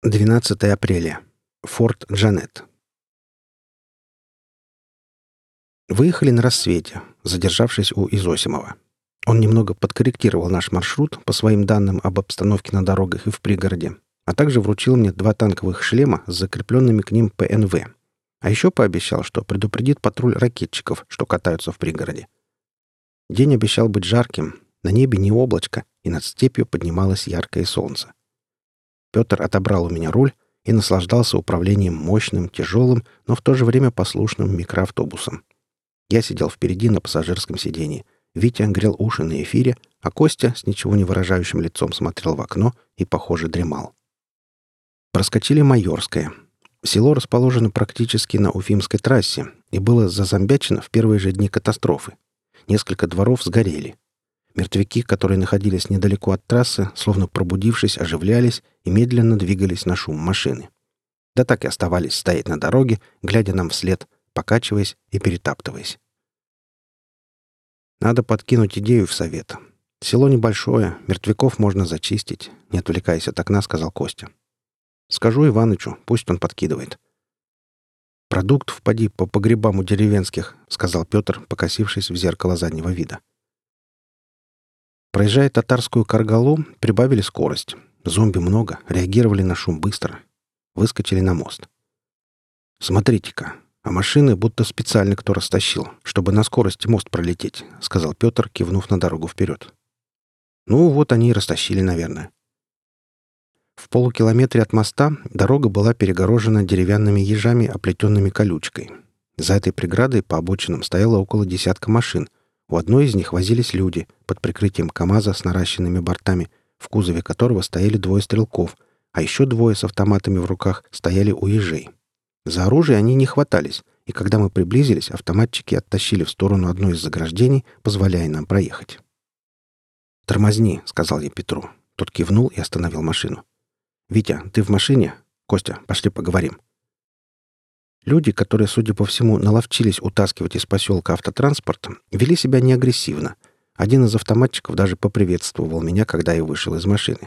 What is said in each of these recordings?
12 апреля. Форт Джанет. Выехали на рассвете, задержавшись у Изосимова. Он немного подкорректировал наш маршрут по своим данным об обстановке на дорогах и в пригороде, а также вручил мне 2 танковых шлема с закрепленными к ним ПНВ. А еще пообещал, что предупредит патруль ракетчиков, что катаются в пригороде. День обещал быть жарким, на небе не облачко, и над степью поднималось яркое солнце. Петр отобрал у меня руль и наслаждался управлением мощным, тяжелым, но в то же время послушным микроавтобусом. Я сидел впереди на пассажирском сидении. Витя грел уши на эфире, а Костя с ничего не выражающим лицом смотрел в окно и, похоже, дремал. Проскочили Майорское. Село расположено практически на Уфимской трассе и было зазомбячено в первые же дни катастрофы. Несколько дворов сгорели. Мертвяки, которые находились недалеко от трассы, словно пробудившись, оживлялись и медленно двигались на шум машины. Да так и оставались стоять на дороге, глядя нам вслед, покачиваясь и перетаптываясь. Надо подкинуть идею в совет. Село небольшое, мертвяков можно зачистить, не отвлекаясь от окна, сказал Костя. Скажу Иванычу, пусть он подкидывает. Продуктов поди по погребам у деревенских, сказал Петр, покосившись в зеркало заднего вида. Проезжая татарскую Каргалу, прибавили скорость. Зомби много, реагировали на шум быстро. Выскочили на мост. «Смотрите-ка, а машины будто специально кто растащил, чтобы на скорости мост пролететь», — сказал Петр, кивнув на дорогу вперед. «Ну, вот они и растащили, наверное». В полукилометре от моста дорога была перегорожена деревянными ежами, оплетенными колючкой. За этой преградой по обочинам стояло около десятка машин. У одной из них возились люди под прикрытием КамАЗа с наращенными бортами, в кузове которого стояли 2 стрелков, а еще 2 с автоматами в руках стояли у ежей. За оружие они не хватались, и когда мы приблизились, автоматчики оттащили в сторону одно из заграждений, позволяя нам проехать. «Тормозни», — сказал я Петру. Тот кивнул и остановил машину. «Витя, ты в машине? Костя, пошли поговорим». Люди, которые, судя по всему, наловчились утаскивать из поселка автотранспорт, вели себя неагрессивно. Один из автоматчиков даже поприветствовал меня, когда я вышел из машины.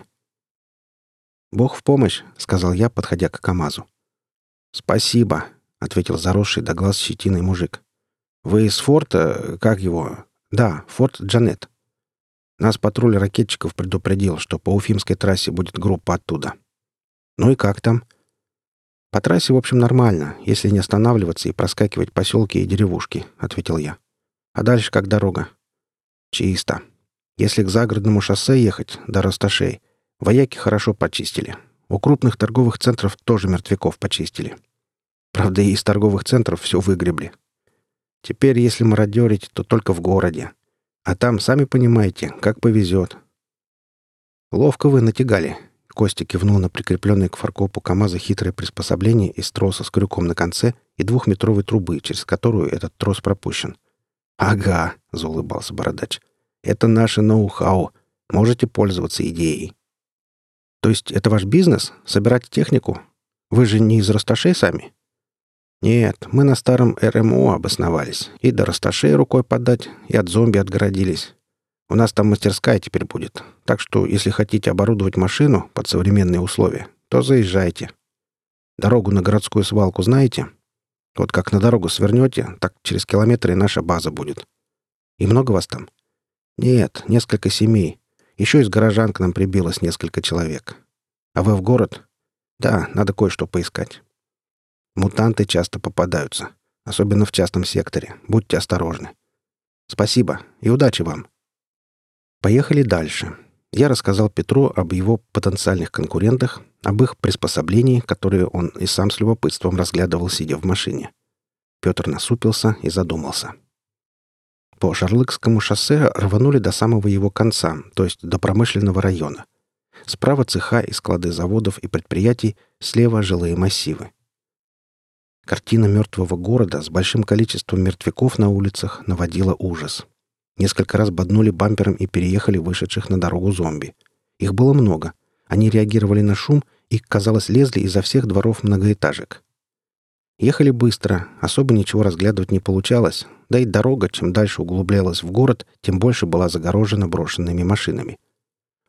«Бог в помощь», — сказал я, подходя к КамАЗу. «Спасибо», — ответил заросший до глаз щетиной мужик. «Вы из форта... как его?» «Да, форт Джанет. Нас патруль ракетчиков предупредил, что по Уфимской трассе будет группа оттуда». «Ну и как там?» «По трассе, в общем, нормально, если не останавливаться и проскакивать поселки и деревушки», — ответил я. «А дальше как дорога?» «Чисто. Если к загородному шоссе ехать, до Расташей, вояки хорошо почистили. У крупных торговых центров тоже мертвяков почистили. Правда, и из торговых центров все выгребли. Теперь, если мародерить, то только в городе. А там, сами понимаете, как повезет». «Ловко вы натягали». Костя кивнул на прикрепленное к фаркопу КамАЗа хитрое приспособление из троса с крюком на конце и 2-метровой трубы, через которую этот трос пропущен. «Ага», — заулыбался бородач. «Это наше ноу-хау. Можете пользоваться идеей». «То есть это ваш бизнес? Собирать технику? Вы же не из Расташей сами?» «Нет, мы на старом РМО обосновались. И до Расташей рукой подать, и от зомби отгородились. У нас там мастерская теперь будет. Так что, если хотите оборудовать машину под современные условия, то заезжайте. Дорогу на городскую свалку знаете? Вот как на дорогу свернете, так через километр и наша база будет. И много вас там?» «Нет, несколько семей. Еще из горожан к нам прибилось несколько человек. А вы в город?» «Да, надо кое-что поискать. Мутанты часто попадаются, особенно в частном секторе. Будьте осторожны. Спасибо и удачи вам». Поехали дальше. Я рассказал Петру об его потенциальных конкурентах, об их приспособлении, которые он и сам с любопытством разглядывал, сидя в машине. Петр насупился и задумался. По Шарлыкскому шоссе рванули до самого его конца, то есть до промышленного района. Справа цеха и склады заводов и предприятий, слева жилые массивы. Картина мертвого города с большим количеством мертвяков на улицах наводила ужас. Несколько раз боднули бампером и переехали вышедших на дорогу зомби. Их было много. Они реагировали на шум и, казалось, лезли изо всех дворов многоэтажек. Ехали быстро, особо ничего разглядывать не получалось, да и дорога, чем дальше углублялась в город, тем больше была загорожена брошенными машинами.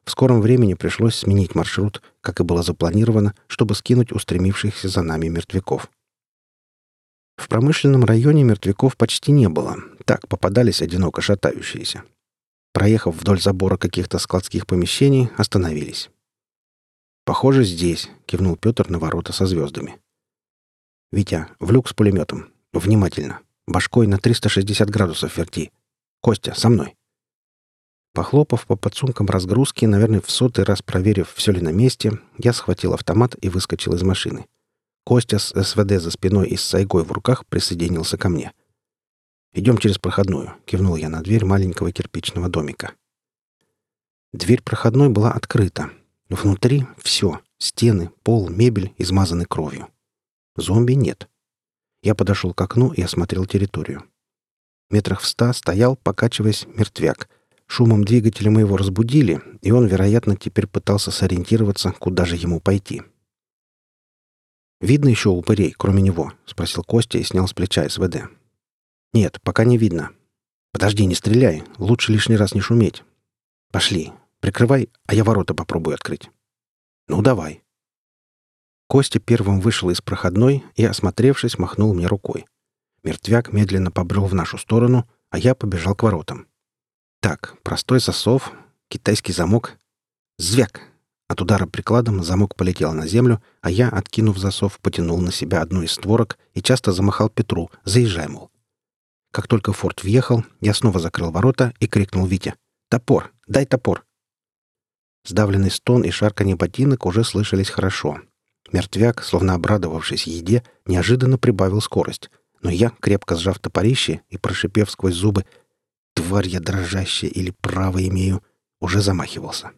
В скором времени пришлось сменить маршрут, как и было запланировано, чтобы скинуть устремившихся за нами мертвяков. В промышленном районе мертвяков почти не было. Так, попадались одиноко шатающиеся. Проехав вдоль забора каких-то складских помещений, остановились. «Похоже, здесь», — кивнул Петр на ворота со звездами. «Витя, в люк с пулеметом. Внимательно. Башкой на 360 градусов верти. Костя, со мной». Похлопав по подсумкам разгрузки, наверное, в 100-й раз проверив, все ли на месте, я схватил автомат и выскочил из машины. Костя с СВД за спиной и с сайгой в руках присоединился ко мне. «Идем через проходную», — кивнул я на дверь маленького кирпичного домика. Дверь проходной была открыта. Внутри все — стены, пол, мебель измазаны кровью. Зомби нет. Я подошел к окну и осмотрел территорию. Метрах в 100 стоял, покачиваясь, мертвяк. Шумом двигателя мы его разбудили, и он, вероятно, теперь пытался сориентироваться, куда же ему пойти. «Видно еще упырей, кроме него?» — спросил Костя и снял с плеча СВД. «Нет, пока не видно. Подожди, не стреляй. Лучше лишний раз не шуметь. Пошли. Прикрывай, а я ворота попробую открыть». «Ну, давай». Костя первым вышел из проходной и, осмотревшись, махнул мне рукой. Мертвяк медленно побрел в нашу сторону, а я побежал к воротам. Так, простой засов, китайский замок. Звяк! От удара прикладом замок полетел на землю, а я, откинув засов, потянул на себя одну из створок и часто замахал Петру: «Заезжай, мол». Как только форт въехал, я снова закрыл ворота и крикнул Вите: «Топор! Дай топор!» Сдавленный стон и шарканье ботинок уже слышались хорошо. Мертвяк, словно обрадовавшись еде, неожиданно прибавил скорость, но я, крепко сжав топорище и прошипев сквозь зубы: «Тварь я дрожащая или право имею», уже замахивался.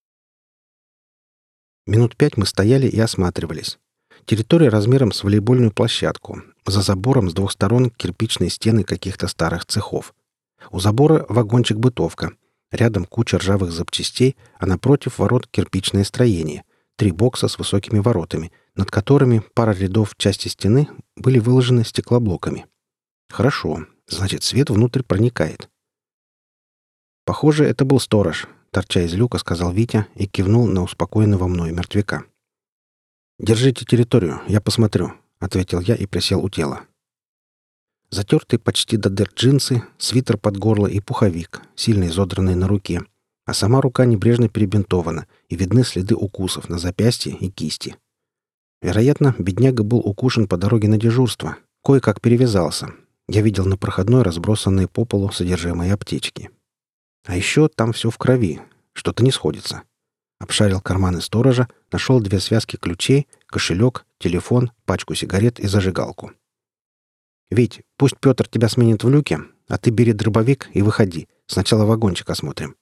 Минут 5 мы стояли и осматривались. Территория размером с волейбольную площадку. За забором с 2 сторон кирпичные стены каких-то старых цехов. У забора вагончик-бытовка. Рядом куча ржавых запчастей, а напротив ворот кирпичное строение. 3 бокса с высокими воротами, над которыми пара рядов части стены были выложены стеклоблоками. Хорошо, значит, свет внутрь проникает. «Похоже, это был сторож», — торча из люка, сказал Витя и кивнул на успокоенного мною мертвяка. «Держите территорию, я посмотрю», — ответил я и присел у тела. Затертые почти до дыр джинсы, свитер под горло и пуховик, сильно изодранный на руке, а сама рука небрежно перебинтована, и видны следы укусов на запястье и кисти. Вероятно, бедняга был укушен по дороге на дежурство, кое-как перевязался. Я видел на проходной разбросанные по полу содержимое аптечки. А еще там все в крови. Что-то не сходится. Обшарил карманы сторожа, нашел 2 связки ключей, кошелек, телефон, пачку сигарет и зажигалку. «Вить, пусть Петр тебя сменит в люке, а ты бери дробовик и выходи. Сначала вагончик осмотрим».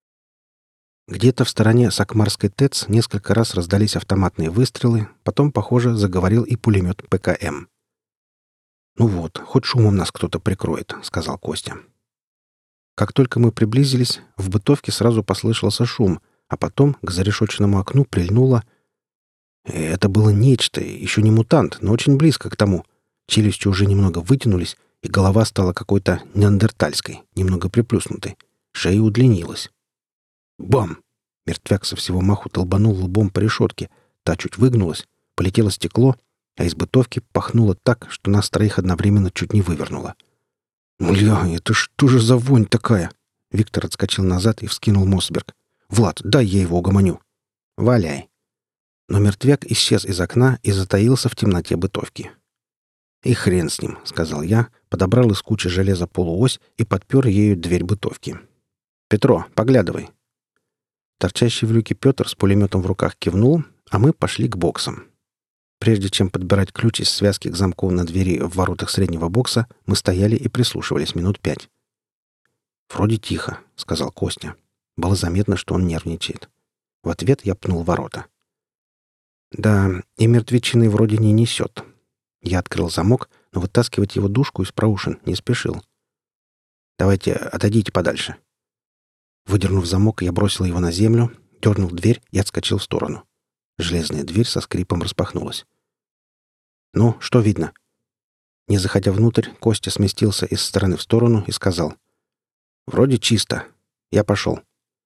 Где-то в стороне Сакмарской ТЭЦ несколько раз раздались автоматные выстрелы, потом, похоже, заговорил и пулемет ПКМ. «Ну вот, хоть шумом нас кто-то прикроет», — сказал Костя. Как только мы приблизились, в бытовке сразу послышался шум, а потом к зарешоченному окну прильнуло... Это было нечто, еще не мутант, но очень близко к тому. Челюсти уже немного вытянулись, и голова стала какой-то неандертальской, немного приплюснутой. Шея удлинилась. Бам! Мертвяк со всего маху долбанул лбом по решетке. Та чуть выгнулась, полетело стекло, а из бытовки пахнуло так, что нас 3 одновременно чуть не вывернуло. «Бля, это что же за вонь такая?» Виктор отскочил назад и вскинул Мосберг. «Влад, дай я его угомоню». «Валяй». Но мертвяк исчез из окна и затаился в темноте бытовки. «И хрен с ним», — сказал я, подобрал из кучи железа полуось и подпер ею дверь бытовки. «Петро, поглядывай». Торчащий в люке Петр с пулеметом в руках кивнул, а мы пошли к боксам. Прежде чем подбирать ключ из связки к замку на двери в воротах среднего бокса, мы стояли и прислушивались минут 5. «Вроде тихо», — сказал Костя. Было заметно, что он нервничает. В ответ я пнул ворота. «Да, и мертвечины вроде не несет». Я открыл замок, но вытаскивать его душку из проушин не спешил. «Давайте отойдите подальше». Выдернув замок, я бросил его на землю, дернул дверь и отскочил в сторону. Железная дверь со скрипом распахнулась. «Ну, что видно?» Не заходя внутрь, Костя сместился из стороны в сторону и сказал: «Вроде чисто. Я пошел».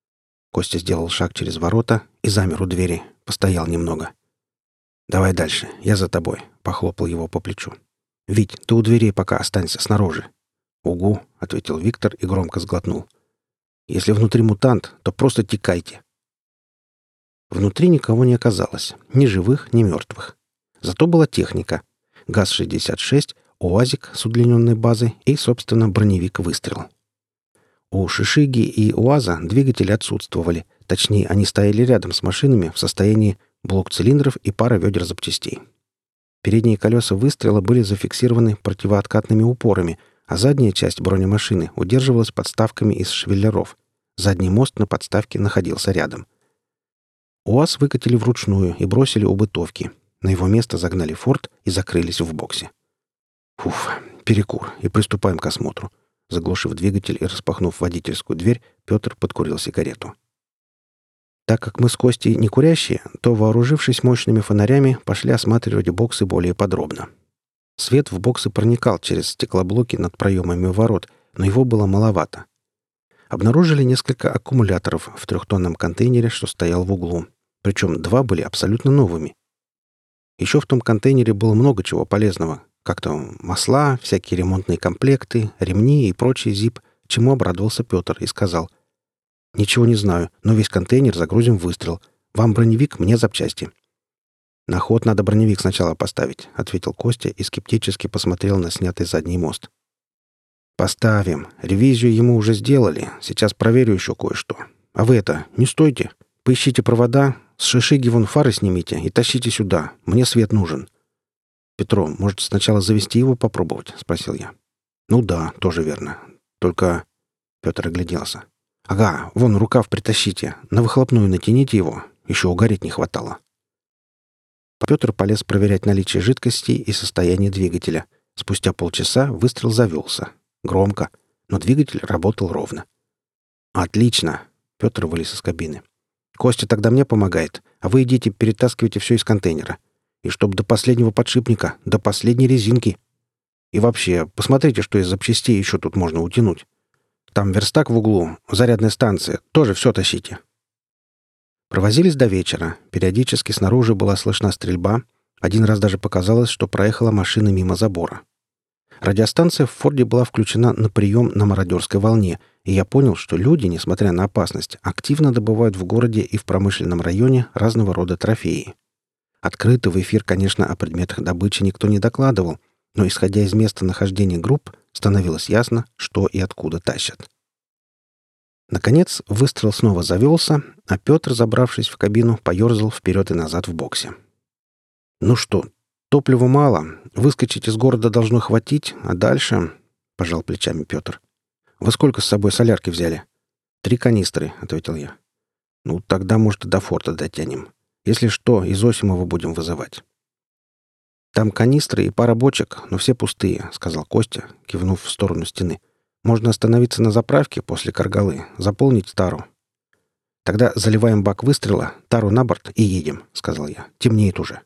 Костя сделал шаг через ворота и замер у двери. Постоял немного. «Давай дальше. Я за тобой», — похлопал его по плечу. «Вить, ты у дверей пока останься снаружи». «Угу», — ответил Виктор и громко сглотнул. «Если внутри мутант, то просто текайте». Внутри никого не оказалось. Ни живых, ни мертвых. Зато была техника. ГАЗ-66, УАЗик с удлиненной базой и, собственно, броневик-выстрел. У Шишиги и УАЗа двигатели отсутствовали. Точнее, они стояли рядом с машинами в состоянии блок цилиндров и пара ведер запчастей. Передние колеса выстрела были зафиксированы противооткатными упорами, а задняя часть бронемашины удерживалась подставками из швеллеров. Задний мост на подставке находился рядом. УАЗ выкатили вручную и бросили у бытовки. На его место загнали «Форд» и закрылись в боксе. Фуф, перекур, и приступаем к осмотру. Заглушив двигатель и распахнув водительскую дверь, Петр подкурил сигарету. Так как мы с Костей не курящие, то, вооружившись мощными фонарями, пошли осматривать боксы более подробно. Свет в боксы проникал через стеклоблоки над проемами ворот, но его было маловато. Обнаружили несколько аккумуляторов в 3-тонном контейнере, что стоял в углу. Причем 2 были абсолютно новыми. Еще в том контейнере было много чего полезного. Как-то масла, всякие ремонтные комплекты, ремни и прочий зип, чему обрадовался Петр и сказал: «Ничего не знаю, но весь контейнер загрузим в выстрел. Вам броневик, мне запчасти». «На ход надо броневик сначала поставить», — ответил Костя и скептически посмотрел на снятый задний мост. «Поставим. Ревизию ему уже сделали. Сейчас проверю еще кое-что. А вы это, не стойте. Поищите провода, с Шишиги вон фары снимите и тащите сюда. Мне свет нужен». «Петро, может, сначала завести его попробовать?» — спросил я. «Ну да, тоже верно. Только...» — Петр огляделся. «Ага, вон рукав притащите. На выхлопную натяните его. Еще угореть не хватало». Петр полез проверять наличие жидкости и состояние двигателя. Спустя полчаса выстрел завелся. Громко, но двигатель работал ровно. «Отлично!» — Петр вылез из кабины. «Костя тогда мне помогает, а вы идите перетаскивайте все из контейнера. И чтоб до последнего подшипника, до последней резинки. И вообще, посмотрите, что из запчастей еще тут можно утянуть. Там верстак в углу, зарядная станция, тоже все тащите». Провозились до вечера. Периодически снаружи была слышна стрельба. Один раз даже показалось, что проехала машина мимо забора. Радиостанция в «Форде» была включена на прием на мародерской волне, и я понял, что люди, несмотря на опасность, активно добывают в городе и в промышленном районе разного рода трофеи. Открыто в эфир, конечно, о предметах добычи никто не докладывал, но, исходя из места нахождения групп, становилось ясно, что и откуда тащат. Наконец, выстрел снова завелся, а Петр, забравшись в кабину, поерзал вперед и назад в боксе. «Ну что, топлива мало, выскочить из города должно хватить, а дальше...» — пожал плечами Петр. «Вы сколько с собой солярки взяли?» 3 канистры», — ответил я. «Ну, тогда, может, и до форта дотянем. Если что, из Осимова будем вызывать». «Там канистры и пара бочек, но все пустые», — сказал Костя, кивнув в сторону стены. «Можно остановиться на заправке после Каргалы, заполнить тару». «Тогда заливаем бак выстрела, тару на борт и едем», — сказал я. «Темнеет уже».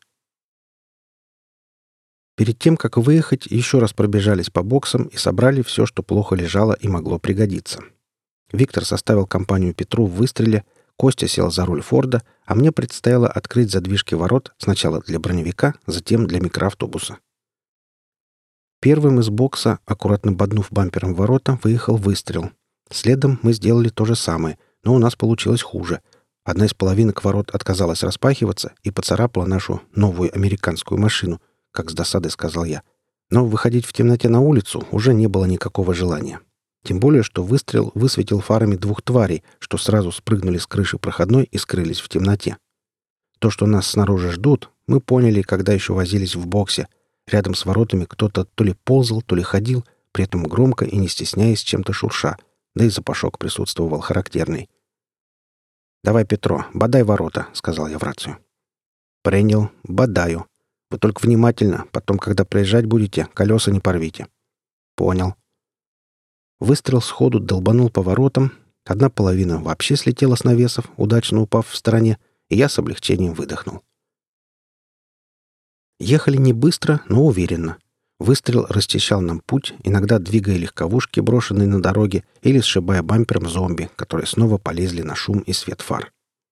Перед тем, как выехать, еще раз пробежались по боксам и собрали все, что плохо лежало и могло пригодиться. Виктор составил компанию Петру в выстреле, Костя сел за руль «Форда», а мне предстояло открыть задвижки ворот сначала для броневика, затем для микроавтобуса. Первым из бокса, аккуратно боднув бампером ворота, выехал выстрел. Следом мы сделали то же самое, но у нас получилось хуже. Одна из половинок ворот отказалась распахиваться и поцарапала нашу новую американскую машину, как с досадой сказал я. Но выходить в темноте на улицу уже не было никакого желания. Тем более, что выстрел высветил фарами 2 тварей, что сразу спрыгнули с крыши проходной и скрылись в темноте. То, что нас снаружи ждут, мы поняли, когда еще возились в боксе. Рядом с воротами кто-то то ли ползал, то ли ходил, при этом громко и не стесняясь чем-то шурша, да и запашок присутствовал характерный. «Давай, Петро, бодай ворота», — сказал я в рацию. «Принял. Бодаю. Вы только внимательно, потом, когда проезжать будете, колеса не порвите». «Понял». Выстрел сходу долбанул по воротам, одна половина вообще слетела с навесов, удачно упав в стороне, и я с облегчением выдохнул. Ехали не быстро, но уверенно. Выстрел расчищал нам путь, иногда двигая легковушки, брошенные на дороге, или сшибая бампером зомби, которые снова полезли на шум и свет фар.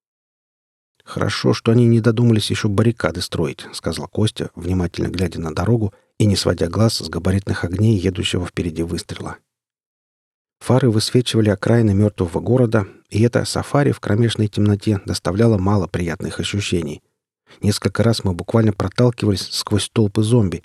«Хорошо, что они не додумались еще баррикады строить», — сказал Костя, внимательно глядя на дорогу и не сводя глаз с габаритных огней, едущего впереди выстрела. Фары высвечивали окраины мертвого города, и это сафари в кромешной темноте доставляло мало приятных ощущений. Несколько раз мы буквально проталкивались сквозь толпы зомби.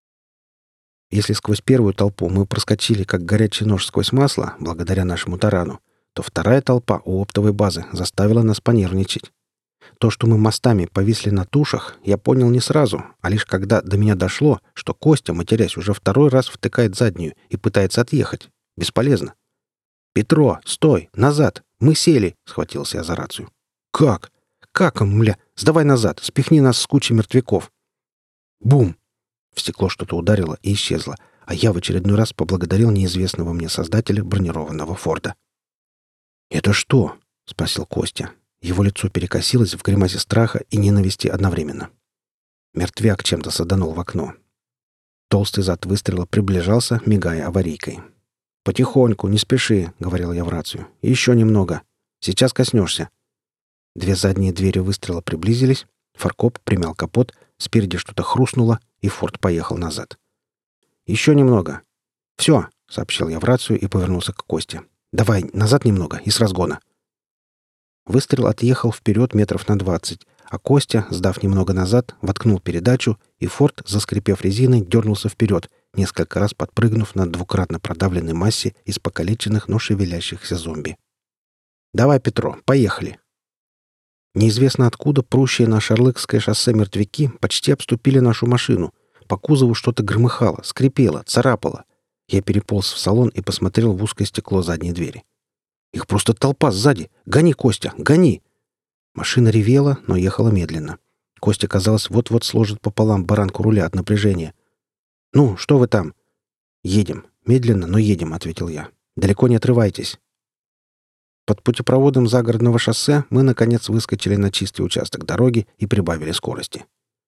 Если сквозь первую толпу мы проскочили, как горячий нож сквозь масло, благодаря нашему тарану, то вторая толпа у оптовой базы заставила нас понервничать. То, что мы мостами повисли на тушах, я понял не сразу, а лишь когда до меня дошло, что Костя, матерясь, уже второй раз втыкает заднюю и пытается отъехать. Бесполезно. «Петро, стой! Назад! Мы сели!» — схватился я за рацию. «Как? Как, мля? Сдавай назад! Спихни нас с кучей мертвяков!» Бум! В стекло что-то ударило и исчезло, а я в очередной раз поблагодарил неизвестного мне создателя бронированного Форда. «Это что?» — спросил Костя. Его лицо перекосилось в гримасе страха и ненависти одновременно. Мертвяк чем-то саданул в окно. Толстый зад выстрела приближался, мигая аварийкой. «Потихоньку, не спеши», — говорил я в рацию. «Еще немного. Сейчас коснешься». Две задние двери выстрела приблизились, фаркоп примял капот, спереди что-то хрустнуло, и Форд поехал назад. «Еще немного». «Все», — сообщил я в рацию и повернулся к Косте. «Давай, назад немного и с разгона». Выстрел отъехал вперед метров на 20, а Костя, сдав немного назад, воткнул передачу, и Форд, заскрипев резиной, дернулся вперед, несколько раз подпрыгнув на двукратно продавленной массе из покалеченных, но шевелящихся зомби. «Давай, Петро, поехали!» Неизвестно откуда прущие на Шарлыкское шоссе мертвяки почти обступили нашу машину. По кузову что-то громыхало, скрипело, царапало. Я переполз в салон и посмотрел в узкое стекло задней двери. «Их просто толпа сзади! Гони, Костя, гони!» Машина ревела, но ехала медленно. Костя, казалось, вот-вот сложит пополам баранку руля от напряжения. «Ну, что вы там?» «Едем. Медленно, но едем», — ответил я. «Далеко не отрывайтесь». Под путепроводом загородного шоссе мы, наконец, выскочили на чистый участок дороги и прибавили скорости.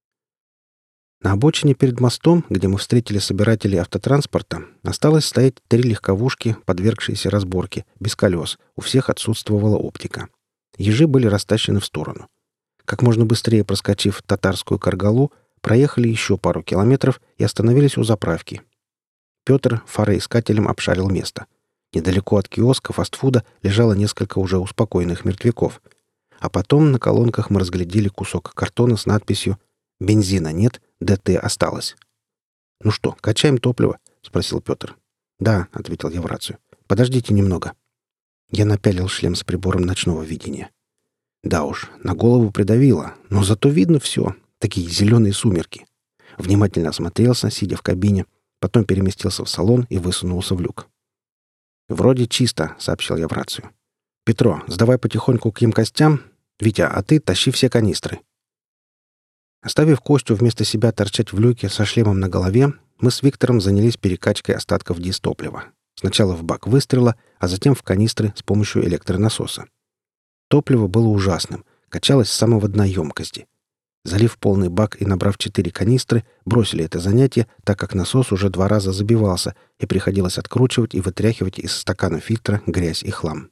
На обочине перед мостом, где мы встретили собирателей автотранспорта, осталось стоять 3 легковушки, подвергшиеся разборке, без колес, у всех отсутствовала оптика. Ежи были растащены в сторону. Как можно быстрее проскочив татарскую Каргалу, проехали еще пару километров и остановились у заправки. Петр фароискателем обшарил место. Недалеко от киоска фастфуда лежало несколько уже успокоенных мертвяков. А потом на колонках мы разглядели кусок картона с надписью «Бензина нет, ДТ осталось». «Ну что, качаем топливо?» — спросил Петр. «Да», — ответил я в рацию. «Подождите немного». Я напялил шлем с прибором ночного видения. Да уж, на голову придавило, но зато видно все. Такие зеленые сумерки. Внимательно осмотрелся, сидя в кабине, потом переместился в салон и высунулся в люк. «Вроде чисто», — сообщил я в рацию. «Петро, сдавай потихоньку к емкостям. Витя, а ты тащи все канистры». Оставив Костю вместо себя торчать в люке со шлемом на голове, мы с Виктором занялись перекачкой остатков дистоплива. Сначала в бак выстрела, а затем в канистры с помощью электронасоса. Топливо было ужасным, качалось с самого дна емкости. Залив полный бак и набрав 4 канистры, бросили это занятие, так как насос уже 2 раза забивался, и приходилось откручивать и вытряхивать из стакана фильтра грязь и хлам.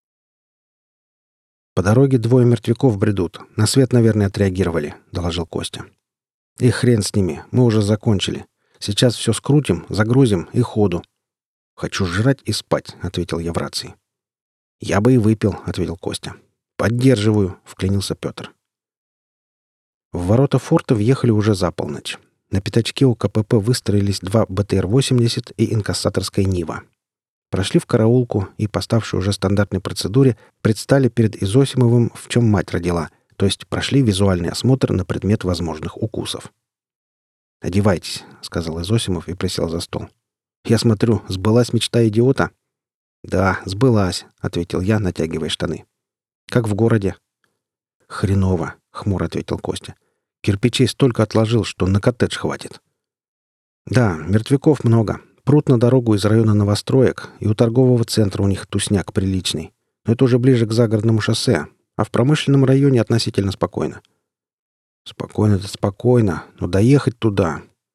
«По дороге 2 мертвяков бредут. На свет, наверное, отреагировали», — доложил Костя. «И хрен с ними. Мы уже закончили. Сейчас все скрутим, загрузим и ходу». «Хочу жрать и спать», — ответил я в рации. «Я бы и выпил», — ответил Костя. «Поддерживаю», — вклинился Петр. В ворота форта въехали уже за полночь. На пятачке у КПП выстроились 2 БТР-80 и инкассаторская Нива. Прошли в караулку и, по ставшей уже стандартной процедуре, предстали перед Изосимовым, в чем мать родила, то есть прошли визуальный осмотр на предмет возможных укусов. «Одевайтесь», — сказал Изосимов и присел за стол. «Я смотрю, сбылась мечта идиота?» «Да, сбылась», — ответил я, натягивая штаны. «Как в городе?» «Хреново», — хмуро ответил Костя. «Кирпичей столько отложил, что на коттедж хватит». «Да, мертвяков много. Прут на дорогу из района новостроек, и у торгового центра у них тусняк приличный. Но это уже ближе к загородному шоссе, а в промышленном районе относительно спокойно». «Спокойно-то спокойно, но доехать туда...»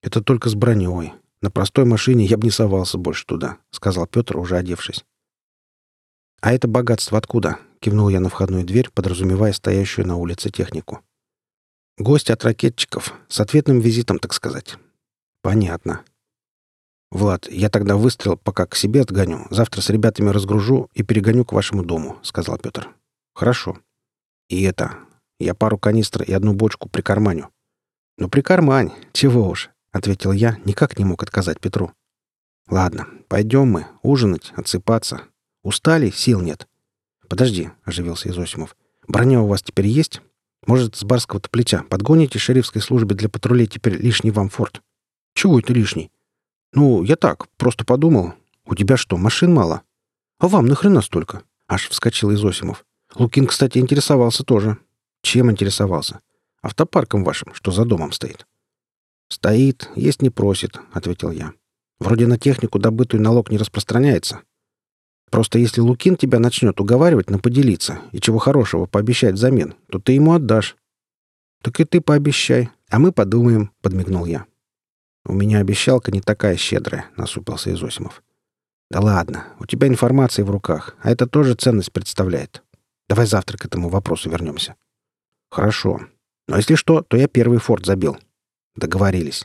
Это только с броней. На простой машине я бы не совался больше туда», — сказал Петр, уже одевшись. «А это богатство откуда?» — кивнул я на входную дверь, подразумевая стоящую на улице технику. «Гость от ракетчиков. С ответным визитом, так сказать». «Понятно». «Влад, я тогда выстрел пока к себе отгоню. Завтра с ребятами разгружу и перегоню к вашему дому», — сказал Петр. «Хорошо. И это... Я пару канистр и одну бочку прикарманю». «Ну, прикармань. Чего уж», — ответил я, никак не мог отказать Петру. «Ладно, пойдем мы. Ужинать, отсыпаться. Устали? Сил нет». «Подожди», — оживился Изосимов. «Броня у вас теперь есть? Может, с барского-то плеча подгоните шерифской службе для патрулей теперь лишний вам форт?» «Чего это лишний?» «Ну, я так, просто подумал. У тебя что, машин мало?» «А вам нахрена столько?» Аж вскочил Изосимов. Лукин, кстати, интересовался тоже. «Чем интересовался?» «Автопарком вашим, что за домом стоит». «Стоит, есть не просит», — ответил я. «Вроде на технику добытую налог не распространяется. Просто если Лукин тебя начнет уговаривать на поделиться и чего хорошего пообещать взамен, то ты ему отдашь». «Так и ты пообещай, а мы подумаем», — подмигнул я. «У меня обещалка не такая щедрая», — насупился Изосимов. «Да ладно, у тебя информация в руках, а это тоже ценность представляет. Давай завтра к этому вопросу вернемся». «Хорошо. Но если что, то я первый форт забил». «Договорились».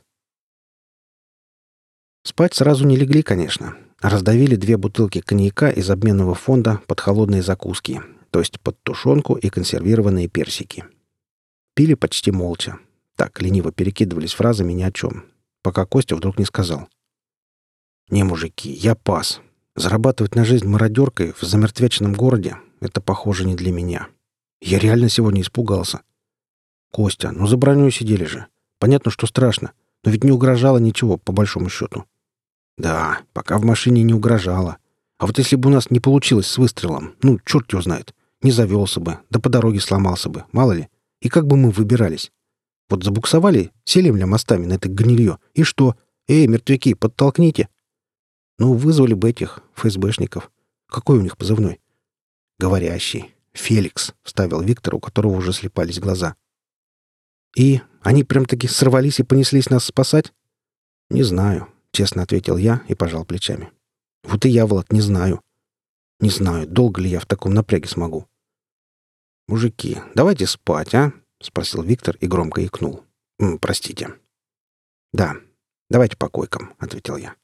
Спать сразу не легли, конечно, а раздавили 2 бутылки коньяка из обменного фонда под холодные закуски, то есть под тушенку и консервированные персики. Пили почти молча. Так, лениво перекидывались фразами ни о чем, пока Костя вдруг не сказал. «Не, мужики, я пас. Зарабатывать на жизнь мародеркой в замертвеченном городе — это, похоже, не для меня. Я реально сегодня испугался. Костя, ну за броней сидели же. Понятно, что страшно, но ведь не угрожало ничего, по большому счету». «Да, пока в машине не угрожало. А вот если бы у нас не получилось с выстрелом, ну, черт его знает, не завелся бы, да по дороге сломался бы, мало ли. И как бы мы выбирались? Вот забуксовали, сели мостами на это гнилье, и что? Эй, мертвяки, подтолкните!» Ну, вызвали бы этих ФСБшников. Какой у них позывной? «Говорящий. Феликс», — вставил Виктор, у которого уже слепались глаза. «И они прям-таки сорвались и понеслись нас спасать?» «Не знаю», — честно ответил я и пожал плечами. «Вот и я, Влад, не знаю. Не знаю, долго ли я в таком напряге смогу». «Мужики, давайте спать, а?» — спросил Виктор и громко икнул. «Простите». «Да, давайте по койкам», — ответил я.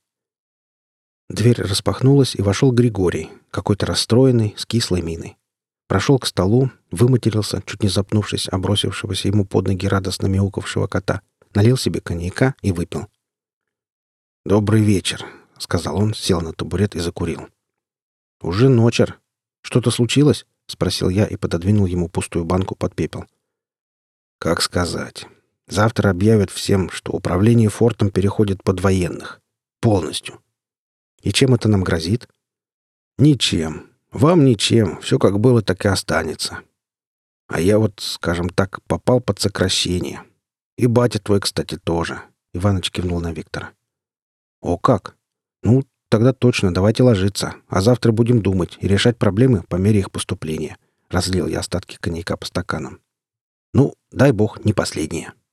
Дверь распахнулась, и вошел Григорий, какой-то расстроенный, с кислой миной. Прошел к столу, выматерился, чуть не запнувшись, обросившегося ему под ноги радостно мяукавшего кота, налил себе коньяка и выпил. «Добрый вечер», — сказал он, сел на табурет и закурил. «Уже ночер. Что-то случилось?» — спросил я и пододвинул ему пустую банку под пепел. «Как сказать. Завтра объявят всем, что управление фортом переходит под военных. Полностью. И чем это нам грозит?» «Ничем. Вам ничем. Все как было, так и останется. А я вот, скажем так, попал под сокращение. И батя твой, кстати, тоже». Иваныч кивнул на Виктора. «О как? Ну, тогда точно, давайте ложиться. А завтра будем думать и решать проблемы по мере их поступления». Разлил я остатки коньяка по стаканам. «Ну, дай бог, не последнее».